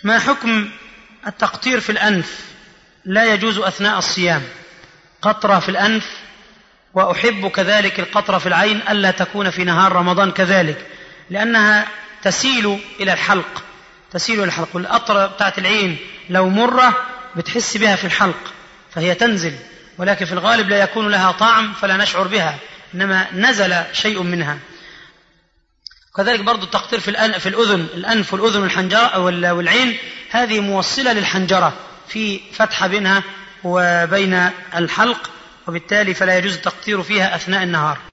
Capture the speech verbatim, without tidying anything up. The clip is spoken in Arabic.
ما حكم التقطير في الأنف؟ لا يجوز أثناء الصيام، قطرة في الأنف، وأحب كذلك القطرة في العين ألا تكون في نهار رمضان كذلك، لأنها تسيل إلى الحلق، تسيل إلى الحلق، والقطرة بتاعت العين لو مرة بتحس بها في الحلق فهي تنزل، ولكن في الغالب لا يكون لها طعم فلا نشعر بها، إنما نزل شيء منها. كذلك برضو التقطير في, في الأذن، الأنف والأذن والحنجرة والعين هذه موصلة للحنجرة في فتحة بينها وبين الحلق، وبالتالي فلا يجوز التقطير فيها أثناء النهار.